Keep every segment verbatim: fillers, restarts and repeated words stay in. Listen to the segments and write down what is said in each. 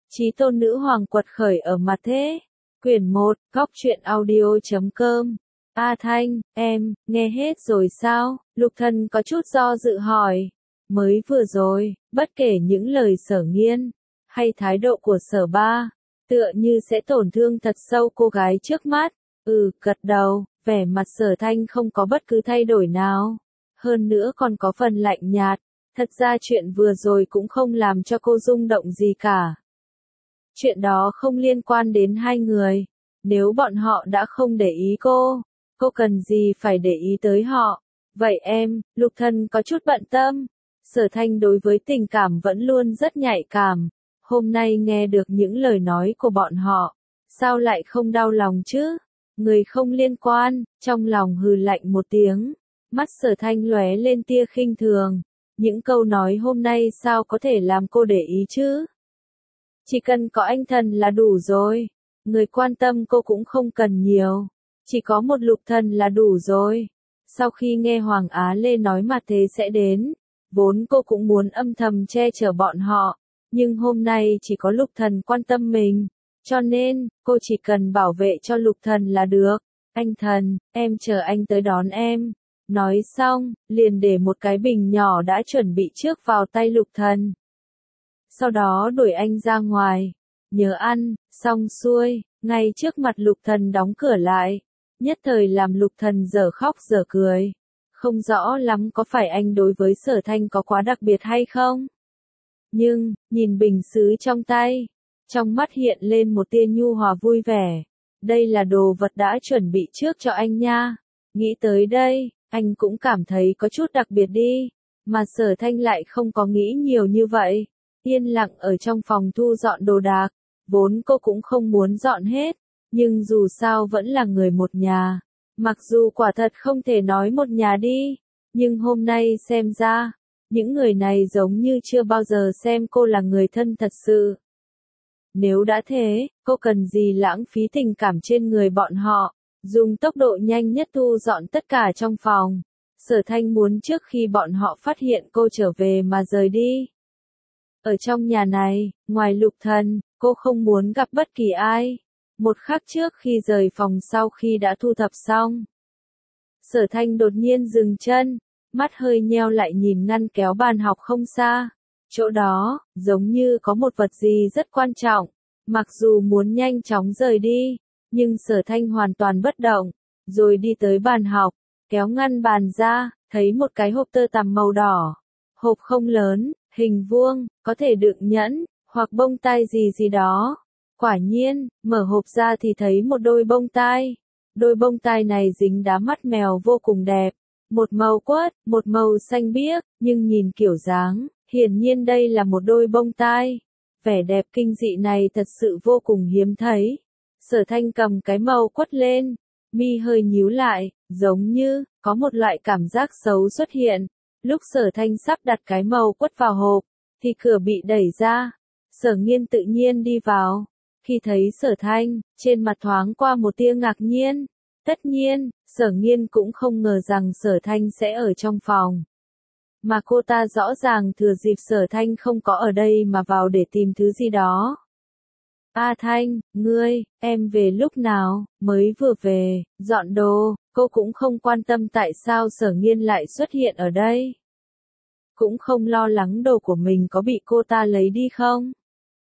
Chí tôn nữ hoàng quật khởi ở mặt thế. Quyển một, góc truyện audio.com. A Thanh, em, nghe hết rồi sao? Lục Thần có chút do dự hỏi. Mới vừa rồi, bất kể những lời Sở Nghiên, hay thái độ của Sở Ba, tựa như sẽ tổn thương thật sâu cô gái trước mắt. Ừ, gật đầu, vẻ mặt Sở Thanh không có bất cứ thay đổi nào. Hơn nữa còn có phần lạnh nhạt. Thật ra chuyện vừa rồi cũng không làm cho cô rung động gì cả. Chuyện đó không liên quan đến hai người. Nếu bọn họ đã không để ý cô, cô cần gì phải để ý tới họ? Vậy em, Lục Thần có chút bận tâm. Sở Thanh đối với tình cảm vẫn luôn rất nhạy cảm. Hôm nay nghe được những lời nói của bọn họ, sao lại không đau lòng chứ? Người không liên quan, trong lòng hừ lạnh một tiếng. Mắt Sở Thanh lóe lên tia khinh thường. Những câu nói hôm nay sao có thể làm cô để ý chứ? Chỉ cần có anh Thần là đủ rồi. Người quan tâm cô cũng không cần nhiều. Chỉ có một Lục Thần là đủ rồi. Sau khi nghe Hoàng Á Lê nói mà thế sẽ đến, vốn cô cũng muốn âm thầm che chở bọn họ. Nhưng hôm nay chỉ có Lục Thần quan tâm mình. Cho nên, cô chỉ cần bảo vệ cho Lục Thần là được. Anh Thần, em chờ anh tới đón em. Nói xong, liền để một cái bình nhỏ đã chuẩn bị trước vào tay Lục Thần. Sau đó đuổi anh ra ngoài. Nhớ ăn, xong xuôi, ngay trước mặt Lục Thần đóng cửa lại. Nhất thời làm Lục Thần dở khóc dở cười. Không rõ lắm có phải anh đối với Sở Thanh có quá đặc biệt hay không? Nhưng, nhìn bình sứ trong tay, trong mắt hiện lên một tia nhu hòa vui vẻ. Đây là đồ vật đã chuẩn bị trước cho anh nha. Nghĩ tới đây, anh cũng cảm thấy có chút đặc biệt đi. Mà Sở Thanh lại không có nghĩ nhiều như vậy. Yên lặng ở trong phòng thu dọn đồ đạc. Vốn cô cũng không muốn dọn hết. Nhưng dù sao vẫn là người một nhà. Mặc dù quả thật không thể nói một nhà đi. Nhưng hôm nay xem ra, những người này giống như chưa bao giờ xem cô là người thân thật sự. Nếu đã thế, cô cần gì lãng phí tình cảm trên người bọn họ. Dùng tốc độ nhanh nhất thu dọn tất cả trong phòng. Sở Thanh muốn trước khi bọn họ phát hiện cô trở về mà rời đi. Ở trong nhà này, ngoài Lục Thần, cô không muốn gặp bất kỳ ai. Một khắc trước khi rời phòng sau khi đã thu thập xong. Sở Thanh đột nhiên dừng chân, mắt hơi nheo lại nhìn ngăn kéo bàn học không xa. Chỗ đó, giống như có một vật gì rất quan trọng. Mặc dù muốn nhanh chóng rời đi, nhưng Sở Thanh hoàn toàn bất động. Rồi đi tới bàn học, kéo ngăn bàn ra, thấy một cái hộp tơ tằm màu đỏ. Hộp không lớn, hình vuông, có thể đựng nhẫn, hoặc bông tai gì gì đó. Quả nhiên, mở hộp ra thì thấy một đôi bông tai. Đôi bông tai này dính đá mắt mèo vô cùng đẹp. Một màu quất, một màu xanh biếc, nhưng nhìn kiểu dáng, hiển nhiên đây là một đôi bông tai. Vẻ đẹp kinh dị này thật sự vô cùng hiếm thấy. Sở Thanh cầm cái màu quất lên, mi hơi nhíu lại, giống như, có một loại cảm giác xấu xuất hiện. Lúc Sở Thanh sắp đặt cái màu quất vào hộp, thì cửa bị đẩy ra. Sở Nghiên tự nhiên đi vào. Khi thấy Sở Thanh, trên mặt thoáng qua một tia ngạc nhiên. Tất nhiên, Sở Nghiên cũng không ngờ rằng Sở Thanh sẽ ở trong phòng. Mà cô ta rõ ràng thừa dịp Sở Thanh không có ở đây mà vào để tìm thứ gì đó. A Thanh, ngươi, em về lúc nào? Mới vừa về, dọn đồ. Cô cũng không quan tâm tại sao Sở Nghiên lại xuất hiện ở đây. Cũng không lo lắng đồ của mình có bị cô ta lấy đi không.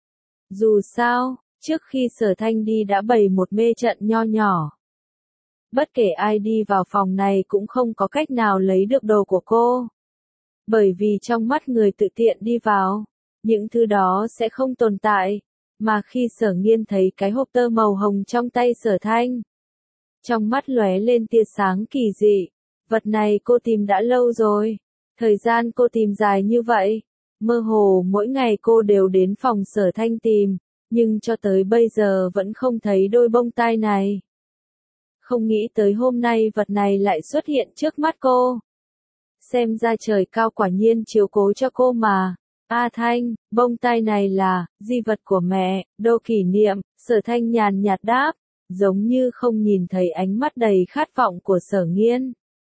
Dù sao, trước khi Sở Thanh đi đã bày một mê trận nho nhỏ. Bất kể ai đi vào phòng này cũng không có cách nào lấy được đồ của cô. Bởi vì trong mắt người tự tiện đi vào, những thứ đó sẽ không tồn tại. Mà khi Sở Nghiên thấy cái hộp tơ màu hồng trong tay Sở Thanh, trong mắt lóe lên tia sáng kỳ dị. Vật này cô tìm đã lâu rồi. Thời gian cô tìm dài như vậy. Mơ hồ mỗi ngày cô đều đến phòng Sở Thanh tìm. Nhưng cho tới bây giờ vẫn không thấy đôi bông tai này. Không nghĩ tới hôm nay vật này lại xuất hiện trước mắt cô. Xem ra trời cao quả nhiên chiếu cố cho cô mà. A Thanh, bông tai này là di vật của mẹ, đồ kỷ niệm. Sở Thanh nhàn nhạt đáp, giống như không nhìn thấy ánh mắt đầy khát vọng của Sở Nghiên.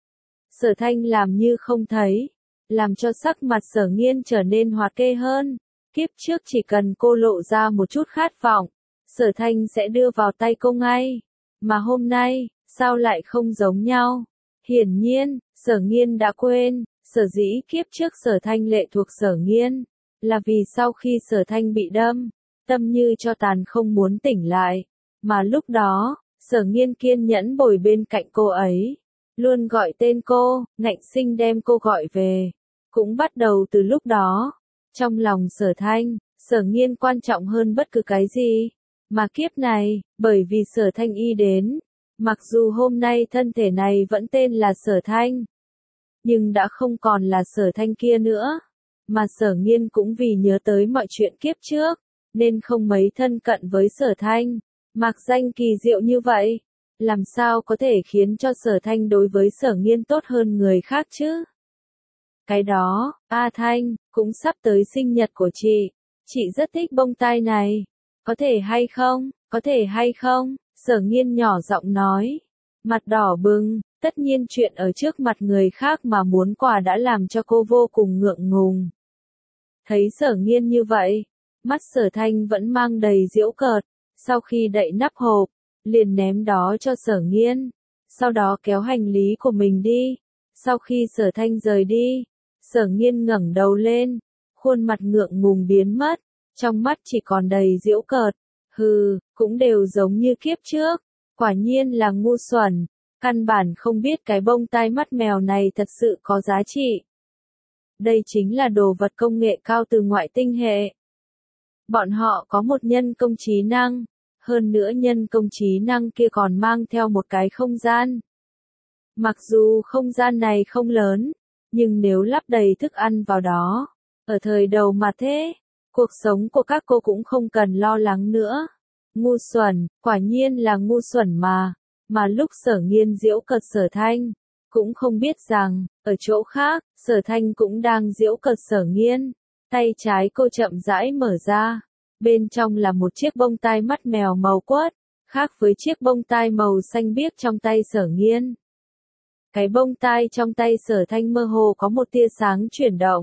Sở Thanh làm như không thấy, làm cho sắc mặt Sở Nghiên trở nên hoạt kê hơn. Kiếp trước chỉ cần cô lộ ra một chút khát vọng, Sở Thanh sẽ đưa vào tay cô ngay. Mà hôm nay, sao lại không giống nhau? Hiển nhiên, Sở Nghiên đã quên, sở dĩ kiếp trước Sở Thanh lệ thuộc Sở Nghiên, là vì sau khi Sở Thanh bị đâm, tâm như cho tàn không muốn tỉnh lại. Mà lúc đó, Sở Nghiên kiên nhẫn bồi bên cạnh cô ấy, luôn gọi tên cô, ngạnh sinh đem cô gọi về. Cũng bắt đầu từ lúc đó, trong lòng Sở Thanh, Sở Nghiên quan trọng hơn bất cứ cái gì. Mà kiếp này, bởi vì Sở Thanh y đến, mặc dù hôm nay thân thể này vẫn tên là Sở Thanh, nhưng đã không còn là Sở Thanh kia nữa. Mà Sở Nghiên cũng vì nhớ tới mọi chuyện kiếp trước, nên không mấy thân cận với Sở Thanh. Mạc danh kỳ diệu như vậy, làm sao có thể khiến cho Sở Thanh đối với Sở Nghiên tốt hơn người khác chứ? Cái đó, A Thanh, cũng sắp tới sinh nhật của chị, chị rất thích bông tai này. Có thể hay không, có thể hay không, Sở Nghiên nhỏ giọng nói. Mặt đỏ bừng, tất nhiên chuyện ở trước mặt người khác mà muốn quà đã làm cho cô vô cùng ngượng ngùng. Thấy Sở Nghiên như vậy, mắt Sở Thanh vẫn mang đầy giễu cợt, sau khi đậy nắp hộp, liền ném đó cho Sở Nghiên, sau đó kéo hành lý của mình đi. Sau khi Sở Thanh rời đi, Sở Nghiên ngẩng đầu lên, khuôn mặt ngượng ngùng biến mất, trong mắt chỉ còn đầy giễu cợt. Hừ, cũng đều giống như kiếp trước, quả nhiên là ngu xuẩn, căn bản không biết cái bông tai mắt mèo này thật sự có giá trị. Đây chính là đồ vật công nghệ cao từ ngoại tinh hệ. Bọn họ có một nhân công trí năng, hơn nữa nhân công trí năng kia còn mang theo một cái không gian. Mặc dù không gian này không lớn, nhưng nếu lắp đầy thức ăn vào đó, ở thời đầu mà thế, cuộc sống của các cô cũng không cần lo lắng nữa. Ngu xuẩn, quả nhiên là ngu xuẩn mà. Mà lúc Sở Nghiên giễu cợt Sở Thanh, cũng không biết rằng, ở chỗ khác, Sở Thanh cũng đang giễu cợt Sở Nghiên. Tay trái cô chậm rãi mở ra, bên trong là một chiếc bông tai mắt mèo màu quất, khác với chiếc bông tai màu xanh biếc trong tay Sở Nghiên. Cái bông tai trong tay Sở Thanh mơ hồ có một tia sáng chuyển động,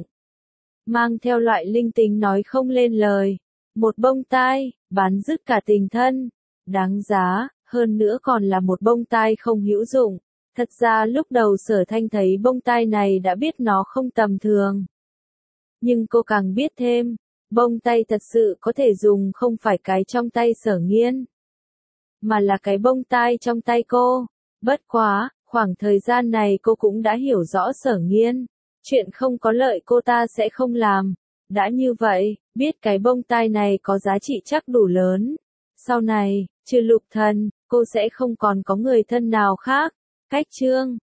mang theo loại linh tính nói không lên lời. Một bông tai, bán dứt cả tình thân, đáng giá, hơn nữa còn là một bông tai không hữu dụng. Thật ra lúc đầu Sở Thanh thấy bông tai này đã biết nó không tầm thường. Nhưng cô càng biết thêm, bông tai thật sự có thể dùng không phải cái trong tay Sở Nghiên, mà là cái bông tai trong tay cô. Bất quá, khoảng thời gian này cô cũng đã hiểu rõ Sở Nghiên, chuyện không có lợi cô ta sẽ không làm. Đã như vậy, biết cái bông tai này có giá trị chắc đủ lớn. Sau này, trừ Lục Thần, cô sẽ không còn có người thân nào khác. Cách chương